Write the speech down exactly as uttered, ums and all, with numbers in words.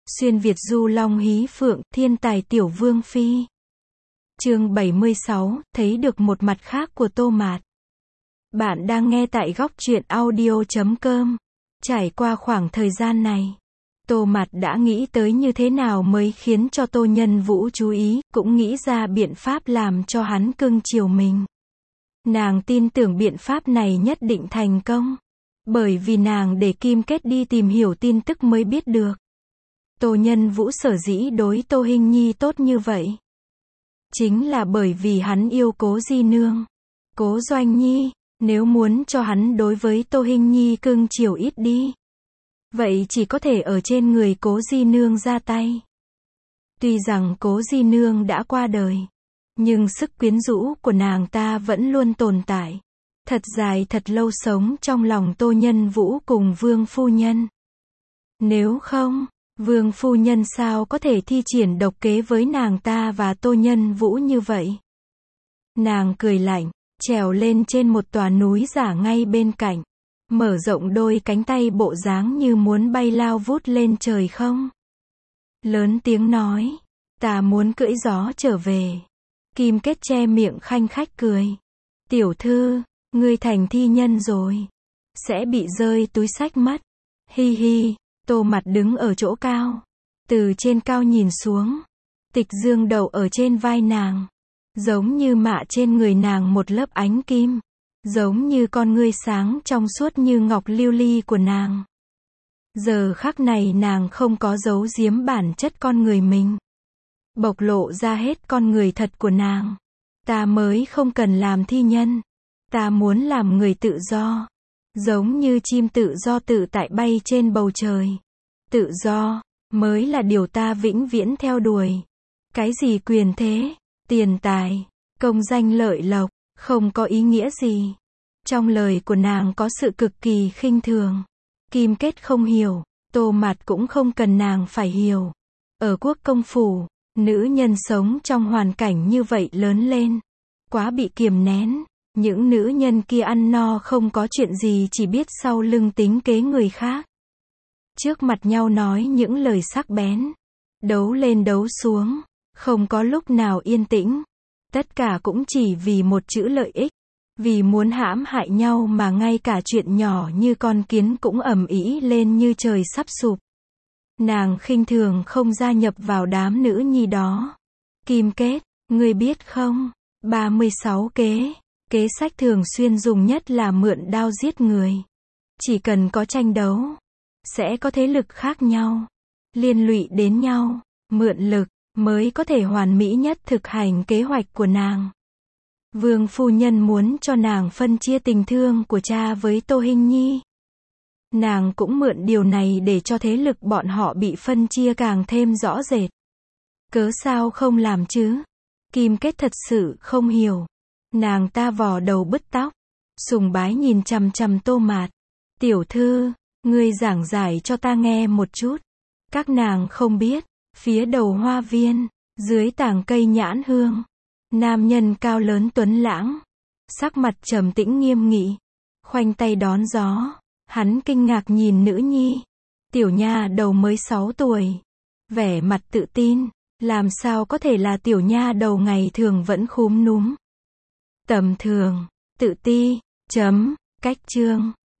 Xuyên Việt du long hí phượng, thiên tài tiểu vương phi. Chương bảy mươi sáu, thấy được một mặt khác của Tô Mạt. Bạn đang nghe tại góc truyện audio chấm com. Trải qua khoảng thời gian này, Tô Mạt đã nghĩ tới như thế nào mới khiến cho Tô Nhân Vũ chú ý, cũng nghĩ ra biện pháp làm cho hắn cưng chiều mình. Nàng tin tưởng biện pháp này nhất định thành công, bởi vì nàng để Kim Kết đi tìm hiểu tin tức mới biết được. Tô Nhân Vũ sở dĩ đối Tô Hinh Nhi tốt như vậy, chính là bởi vì hắn yêu Cố Di Nương. Cố Doanh Nhi, nếu muốn cho hắn đối với Tô Hinh Nhi cưng chiều ít đi, vậy chỉ có thể ở trên người Cố Di Nương ra tay. Tuy rằng Cố Di Nương đã qua đời, nhưng sức quyến rũ của nàng ta vẫn luôn tồn tại. Thật dài thật lâu sống trong lòng Tô Nhân Vũ cùng Vương Phu Nhân. Nếu không, Vương Phu Nhân sao có thể thi triển độc kế với nàng ta và Tô Nhân Vũ như vậy? Nàng cười lạnh, trèo lên trên một tòa núi giả ngay bên cạnh, mở rộng đôi cánh tay bộ dáng như muốn bay lao vút lên trời không. Lớn tiếng nói, ta muốn cưỡi gió trở về. Kim Kết che miệng khanh khách cười. Tiểu thư, ngươi thành thi nhân rồi, sẽ bị rơi túi xách mất. Hi hi. Tô Mạt đứng ở chỗ cao, từ trên cao nhìn xuống, tịch dương đậu ở trên vai nàng, giống như mạ trên người nàng một lớp ánh kim, giống như con ngươi sáng trong suốt như ngọc lưu ly của nàng. Giờ khắc này nàng không có giấu giếm bản chất con người mình, bộc lộ ra hết con người thật của nàng. Ta mới không cần làm thi nhân, ta muốn làm người tự do. Giống như chim tự do tự tại bay trên bầu trời. Tự do, mới là điều ta vĩnh viễn theo đuổi. Cái gì quyền thế, tiền tài, công danh lợi lộc, không có ý nghĩa gì. Trong lời của nàng có sự cực kỳ khinh thường. Kim Kết không hiểu, Tô Mạt cũng không cần nàng phải hiểu. Ở quốc công phủ, nữ nhân sống trong hoàn cảnh như vậy lớn lên, quá bị kiềm nén. Những nữ nhân kia ăn no không có chuyện gì chỉ biết sau lưng tính kế người khác. Trước mặt nhau nói những lời sắc bén. Đấu lên đấu xuống. Không có lúc nào yên tĩnh. Tất cả cũng chỉ vì một chữ lợi ích. Vì muốn hãm hại nhau mà ngay cả chuyện nhỏ như con kiến cũng ầm ĩ lên như trời sắp sụp. Nàng khinh thường không gia nhập vào đám nữ nhi đó. Kim Kết, ngươi biết không? ba mươi sáu kế. Kế sách thường xuyên dùng nhất là mượn đao giết người. Chỉ cần có tranh đấu, sẽ có thế lực khác nhau, liên lụy đến nhau, mượn lực, mới có thể hoàn mỹ nhất thực hành kế hoạch của nàng. Vương Phu Nhân muốn cho nàng phân chia tình thương của cha với Tô Hinh Nhi. Nàng cũng mượn điều này để cho thế lực bọn họ bị phân chia càng thêm rõ rệt. Cớ sao không làm chứ? Kim Kết thật sự không hiểu. Nàng ta vò đầu bứt tóc, sùng bái nhìn chằm chằm Tô Mạt. Tiểu thư, ngươi giảng giải cho ta nghe một chút. Các nàng không biết, phía đầu hoa viên, dưới tảng cây nhãn hương, nam nhân cao lớn tuấn lãng, sắc mặt trầm tĩnh nghiêm nghị, khoanh tay đón gió. Hắn kinh ngạc nhìn nữ nhi, tiểu nha đầu mới sáu tuổi, vẻ mặt tự tin, làm sao có thể là tiểu nha đầu ngày thường vẫn khúm núm. Tầm thường, tự ti, chấm, cách chương.